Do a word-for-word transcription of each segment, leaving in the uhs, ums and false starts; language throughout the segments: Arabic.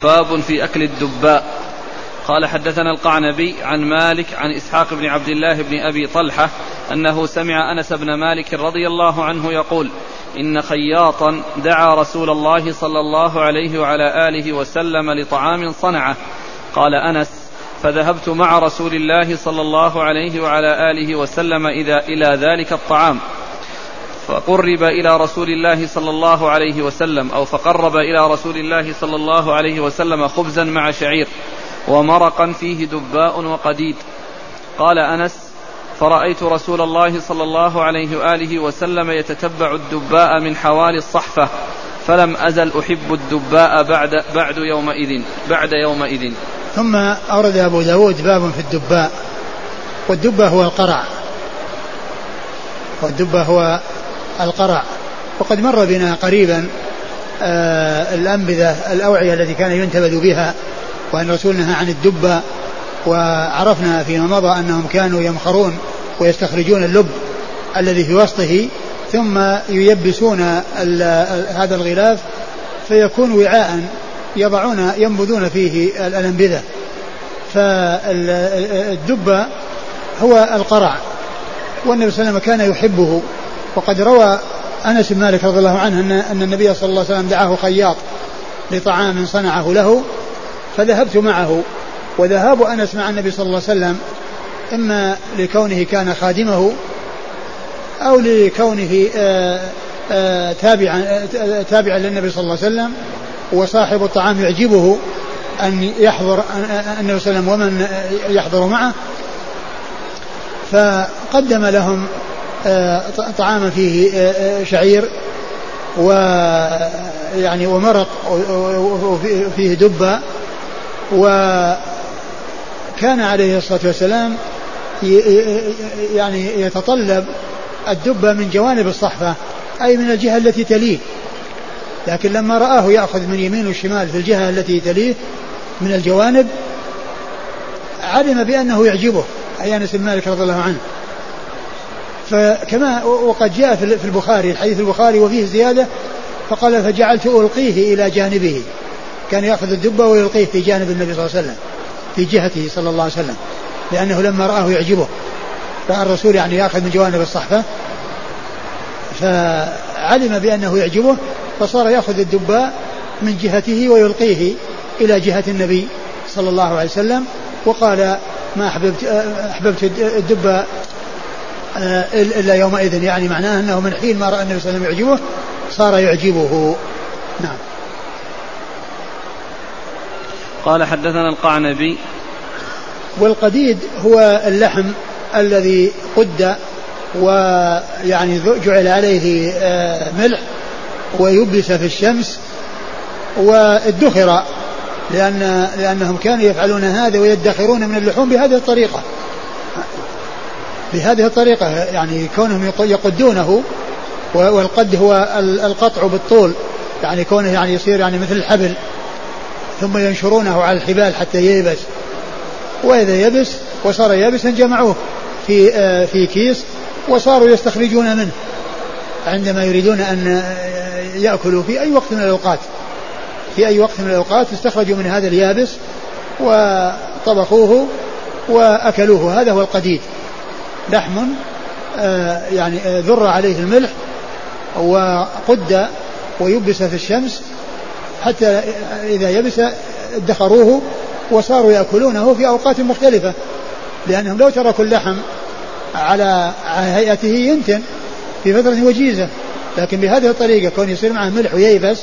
باب في أكل الدباء. قال حدثنا القعنبي عن مالك عن إسحاق بن عبد الله بن أبي طلحة أنه سمع أنس بن مالك رضي الله عنه يقول: إن خياطا دعا رسول الله صلى الله عليه وعلى آله وسلم لطعام صنعه. قال أنس: فذهبت مع رسول الله صلى الله عليه وعلى آله وسلم إذا إلى ذلك الطعام، فقرب إلى رسول الله صلى الله عليه وسلم أو فقرب إلى رسول الله صلى الله عليه وسلم خبزا مع شعير ومرقا فيه دباء وقديد. قال أنس: فرأيت رسول الله صلى الله عليه وآله وسلم يتتبع الدباء من حوالي الصحفة، فلم أزل أحب الدباء بعد, بعد يومئذ بعد يومئذ. ثم أورد أبو داود باب في الدباء. والدباء هو القرع والدباء هو القرع وقد مر بنا قريبا آه الأنبذة الأوعية التي كان ينتبذ بها، وأن رسول نهى عن الدباء. وعرفنا فيما مضى أنهم كانوا يمخرون ويستخرجون اللب الذي في وسطه ثم ييبسون هذا الغلاف فيكون وعاء يضعون ينبذون فيه الأنبذة. فالدباء هو القرع، والنبي صلى الله عليه وسلم كان يحبه. وقد روى أنس بن مالك رضي الله عنه أن النبي صلى الله عليه وسلم دعاه خياط لطعام صنعه له، فذهبت معه. وذهاب أنس مع النبي صلى الله عليه وسلم إما لكونه كان خادمه أو لكونه تابعا تابعا للنبي صلى الله عليه وسلم، وصاحب الطعام يعجبه أن يحضر النبي صلى الله عليه وسلم ومن يحضر معه، فقدم لهم طعاما فيه شعير ويعني ومرق وفيه دبة. وكان عليه الصلاة والسلام يعني يتطلب الدبة من جوانب الصحفة، أي من الجهة التي تليه، لكن لما رآه يأخذ من يمين والشمال في الجهة التي تليه من الجوانب علم بأنه يعجبه، أي أنس بن مالك رضي الله عنه. فكما وقد جاء في البخاري الحديث البخاري وفيه زيادة، فقال: فجعلت ألقيه إلى جانبه، كان يأخذ الدبة ويلقيه في جانب النبي صلى الله عليه وسلم في جهته صلى الله عليه وسلم، لأنه لما رآه يعجبه، رأى الرسول يعني يأخذ من جوانب الصحفة فعلم بأنه يعجبه، فصار يأخذ الدباء من جهته ويلقيه إلى جهة النبي صلى الله عليه وسلم. وقال: ما أحببت, أحببت الدباء إلا يومئذ، يعني معناه أنه من حين ما رأى النبي صلى الله عليه وسلم يعجبه صار يعجبه. نعم. قال حدثنا القعنبي. والقديد هو اللحم الذي قد ويعني جعل عليه ملح ويبس في الشمس وادخر، لأن لأنهم كانوا يفعلون هذا ويدخرون من اللحوم بهذه الطريقة بهذه الطريقة يعني كونهم يقدونه. والقد هو القطع بالطول، يعني كونه يعني يصير يعني مثل الحبل، ثم ينشرونه على الحبال حتى ييبس، وإذا يبس وصار يابسا جمعوه في في كيس وصاروا يستخرجون منه عندما يريدون أن يأكلوا في أي وقت من الأوقات في أي وقت من الأوقات استخرجوا من هذا اليابس وطبخوه وأكلوه. هذا هو القديد، لحم يعني ذر عليه الملح وقد ويبس في الشمس حتى إذا يبس ادخروه وصاروا يأكلونه في أوقات مختلفة، لأنهم لو تركوا اللحم على هيئته ينتن في فترة وجيزة، لكن بهذه الطريقة كون يصير معه ملح وييبس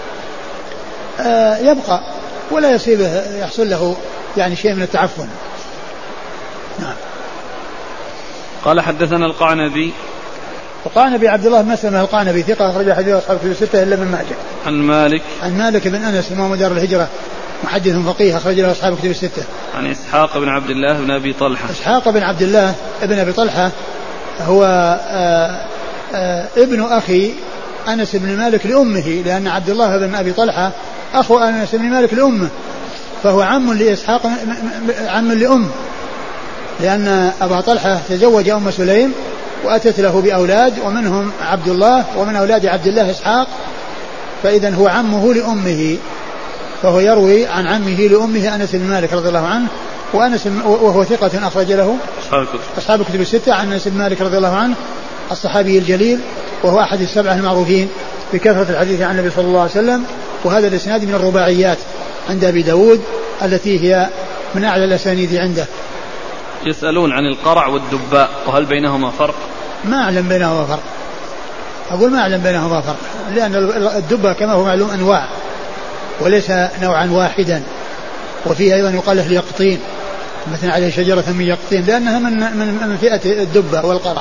يبقى ولا يصيبه يحصل له يعني شيء من التعفن. نعم. قال حدثنا القعنبي. القعنبي عبد الله بن مسلمة القعنبي ثقة أخرج حديث أصحاب كتب الستة إلا من ماجه. عن مالك. عن مالك بن أنس إمام دار الهجرة محدث فقيه أخرج له أصحاب كتب الستة. عن إسحاق بن عبد الله بن أبي طلحة. إسحاق بن عبد الله بن أبي طلحة هو آآ آآ ابن أخي أنس بن مالك لأمه، لأن عبد الله بن أبي طلحة أخو أنس بن مالك لأمه، فهو عم لإسحاق عم لأم، لأن أبا طلحة تزوج أم سليم وأتت له بأولاد ومنهم عبد الله ومن أولاد عبد الله إسحاق، فإذا هو عمه لأمه. فهو يروي عن عمه لأمه أنس بن مالك رضي الله عنه، وأنس وهو ثقة أخرج له أصحاب الكتب الستة. عن أنس بن مالك رضي الله عنه الصحابي الجليل، وهو أحد السبعة المعروفين بكثرة الحديث عن النبي صلى الله عليه وسلم. وهذا الإسناد من الرباعيات عند أبي داود التي هي من أعلى الأسانيد عنده. يسألون عن القرع والدباء وهل بينهما فرق؟ ما أعلم بينهما فرق، أقول ما أعلم بينهما فرق، لأن الدباء كما هو معلوم أنواع وليس نوعا واحدا. وفيه أيضا يقال له اليقطين، مثل عليه شجرة من يقطين، لأنها من من من فئة الدباء والقرع.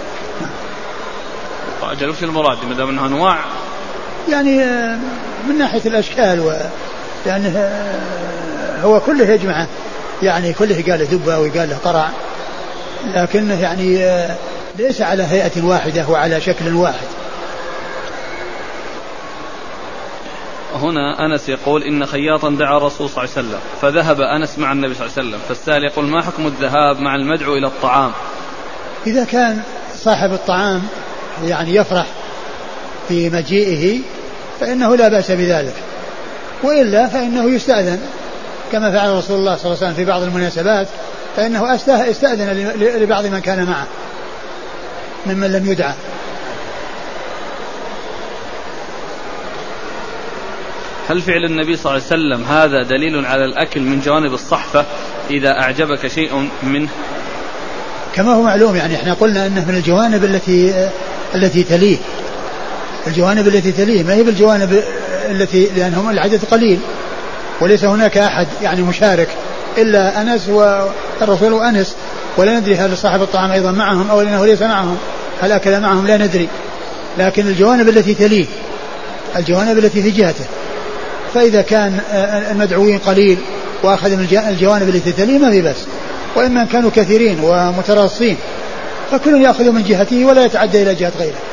أجل وش المراد ما دام أنها أنواع؟ يعني من ناحية الأشكال و يعني هو كله يجمعه، يعني كله قال له دباء وقال له قرع، لكنه يعني ليس على هيئة واحدة وعلى شكل واحد. هنا أنس يقول إن خياطا دعا الرسول صلى الله عليه وسلم فذهب أنس مع النبي صلى الله عليه وسلم، فالسائل يقول ما حكم الذهاب مع المدعو إلى الطعام؟ إذا كان صاحب الطعام يعني يفرح في مجيئه فإنه لا بأس بذلك، وإلا فإنه يستأذن كما فعل رسول الله صلى الله عليه وسلم في بعض المناسبات، فإنه استأذن لبعض من كان معه ممن لم يدعى. هل فعل النبي صلى الله عليه وسلم هذا دليل على الأكل من جوانب الصحفة إذا أعجبك شيء منه؟ كما هو معلوم، يعني احنا قلنا أنه من الجوانب التي التي تليه، الجوانب التي تليه ما هي بالجوانب التي، لأنهم العدد قليل وليس هناك أحد يعني مشارك إلا أنس والرسول وأنس، ولا ندري هل صاحب الطعام أيضا معهم أو أنه ليس معهم، هل أكل معهم لا ندري. لكن الجوانب التي تليه الجوانب التي في جهته، فإذا كان المدعوين قليل وأخذ من الجوانب التي تليه ما في بس، وإما كانوا كثيرين ومتراصين فكل يأخذ من جهته ولا يتعدى إلى جهة غيره.